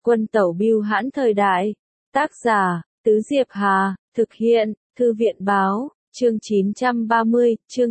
Quân tẩu bưu hãn thời đại. Tác giả, Tứ Diệp Hà, thực hiện, Thư viện báo, chương 930, chương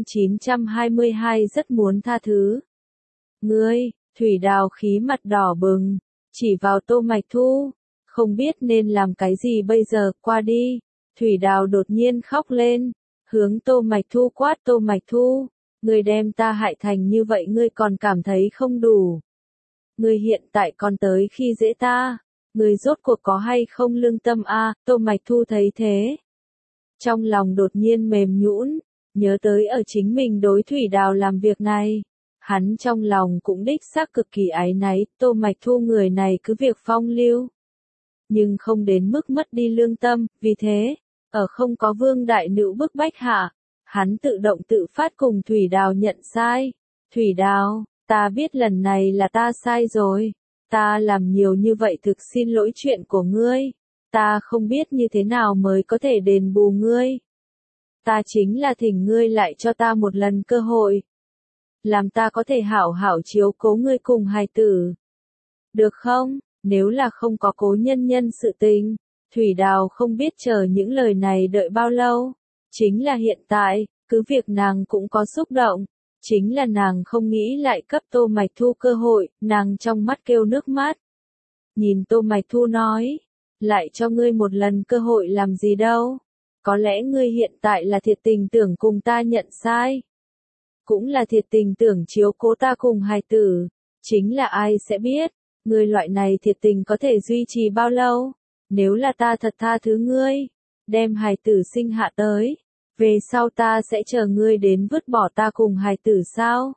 922 rất muốn tha thứ. Ngươi, Thủy Đào khí mặt đỏ bừng, chỉ vào Tô Mạch Thu, không biết nên làm cái gì bây giờ, qua đi. Thủy Đào đột nhiên khóc lên, hướng Tô Mạch Thu quát, Tô Mạch Thu, ngươi đem ta hại thành như vậy ngươi còn cảm thấy không đủ. Ngươi hiện tại còn tới khi dễ ta, ngươi rốt cuộc có hay không lương tâm a? Tô Mạch Thu thấy thế, trong lòng đột nhiên mềm nhũn, nhớ tới ở chính mình đối Thủy Đào làm việc này, hắn trong lòng cũng đích xác cực kỳ áy náy, Tô Mạch Thu người này cứ việc phong lưu, nhưng không đến mức mất đi lương tâm, vì thế, ở không có Vương đại nữ bức bách hạ, hắn tự động tự phát cùng Thủy Đào nhận sai. Thủy Đào, ta biết lần này là ta sai rồi, ta làm nhiều như vậy thực xin lỗi chuyện của ngươi, ta không biết như thế nào mới có thể đền bù ngươi. Ta chính là thỉnh ngươi lại cho ta một lần cơ hội, làm ta có thể hảo hảo chiếu cố ngươi cùng hài tử. Được không? Nếu là không có Cố Nhân Nhân sự tình, Thủy Đào không biết chờ những lời này đợi bao lâu. Chính là hiện tại, cứ việc nàng cũng có xúc động, chính là nàng không nghĩ lại cấp Tô Mạch Thu cơ hội, nàng trong mắt kêu nước mắt. Nhìn Tô Mạch Thu nói, lại cho ngươi một lần cơ hội làm gì đâu, có lẽ ngươi hiện tại là thiệt tình tưởng cùng ta nhận sai, cũng là thiệt tình tưởng chiếu cố ta cùng hài tử, chính là ai sẽ biết, ngươi loại này thiệt tình có thể duy trì bao lâu, nếu là ta thật tha thứ ngươi, đem hài tử sinh hạ tới, về sau ta sẽ chờ ngươi đến vứt bỏ ta cùng hài tử sao?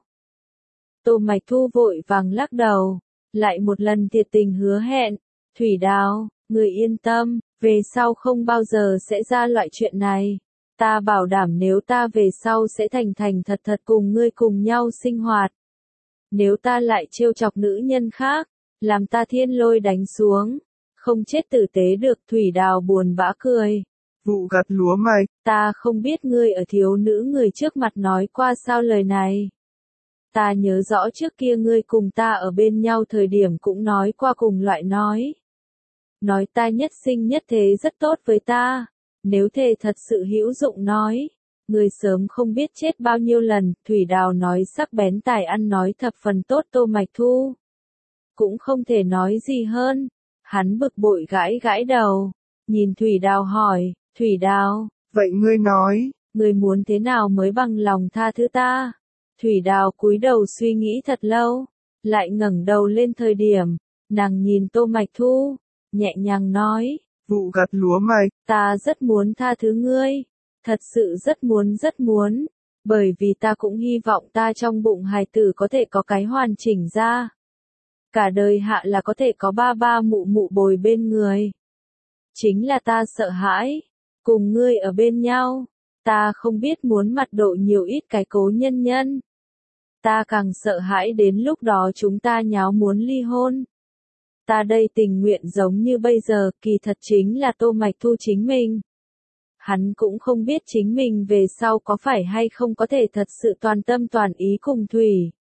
Tô Mạch Thu vội vàng lắc đầu, lại một lần thiệt tình hứa hẹn, Thủy Đào, ngươi yên tâm, về sau không bao giờ sẽ ra loại chuyện này. Ta bảo đảm nếu ta về sau sẽ thành thành thật thật cùng ngươi cùng nhau sinh hoạt. Nếu ta lại trêu chọc nữ nhân khác, làm ta thiên lôi đánh xuống, không chết tử tế được. Thủy Đào buồn bã cười. Vụ gặt lúa mạch. Ta không biết ngươi ở thiếu nữ người trước mặt nói qua sao lời này. Ta nhớ rõ trước kia ngươi cùng ta ở bên nhau thời điểm cũng nói qua cùng loại nói. Nói ta nhất sinh nhất thế rất tốt với ta. Nếu thề thật sự hữu dụng nói, ngươi sớm không biết chết bao nhiêu lần. Thủy Đào nói sắc bén tài ăn nói thập phần tốt. Tô Mạch Thu cũng không thể nói gì hơn. Hắn bực bội gãi gãi đầu, nhìn Thủy Đào hỏi, Thủy Đào, vậy ngươi nói, ngươi muốn thế nào mới bằng lòng tha thứ ta? Thủy Đào cúi đầu suy nghĩ thật lâu, lại ngẩng đầu lên thời điểm, nàng nhìn Tô Mạch Thu, nhẹ nhàng nói, vụ gặt lúa mạch, ta rất muốn tha thứ ngươi, thật sự rất muốn, bởi vì ta cũng hy vọng ta trong bụng hài tử có thể có cái hoàn chỉnh ra. Cả đời hạ là có thể có ba ba mụ mụ bồi bên người. Chính là ta sợ hãi, cùng ngươi ở bên nhau, ta không biết muốn mặt độ nhiều ít cái Cố Nhân Nhân. Ta càng sợ hãi đến lúc đó chúng ta nháo muốn ly hôn. Ta đây tình nguyện giống như bây giờ, kỳ thật chính là Tô Mạch Thu chính mình. Hắn cũng không biết chính mình về sau có phải hay không có thể thật sự toàn tâm toàn ý cùng Thủy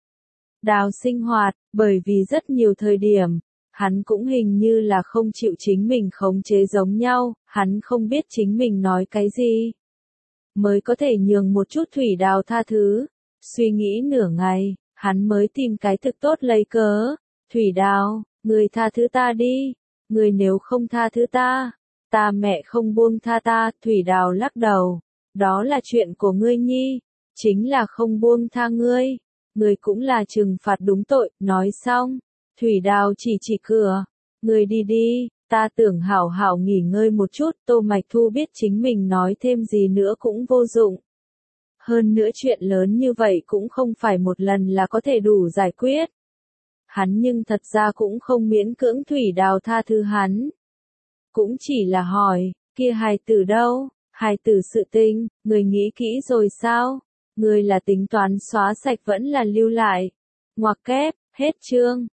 Đào sinh hoạt, bởi vì rất nhiều thời điểm, hắn cũng hình như là không chịu chính mình khống chế giống nhau, hắn không biết chính mình nói cái gì mới có thể nhường một chút Thủy Đào tha thứ. Suy nghĩ nửa ngày, hắn mới tìm cái thực tốt lấy cớ. Thủy Đào, ngươi tha thứ ta đi, ngươi nếu không tha thứ ta, ta mẹ không buông tha ta. Thủy Đào lắc đầu, đó là chuyện của ngươi nhi, chính là không buông tha ngươi, ngươi cũng là trừng phạt đúng tội. Nói xong, Thủy Đào chỉ cửa, ngươi đi đi, ta tưởng hảo hảo nghỉ ngơi một chút. Tô Mạch Thu biết chính mình nói thêm gì nữa cũng vô dụng. Hơn nữa chuyện lớn như vậy cũng không phải một lần là có thể đủ giải quyết. Hắn nhưng thật ra cũng không miễn cưỡng Thủy Đào tha thứ hắn. Cũng chỉ là hỏi, kia hài tử đâu, hài tử sự tình, người nghĩ kỹ rồi sao? Người là tính toán xóa sạch vẫn là lưu lại? Ngoặc kép, hết chương.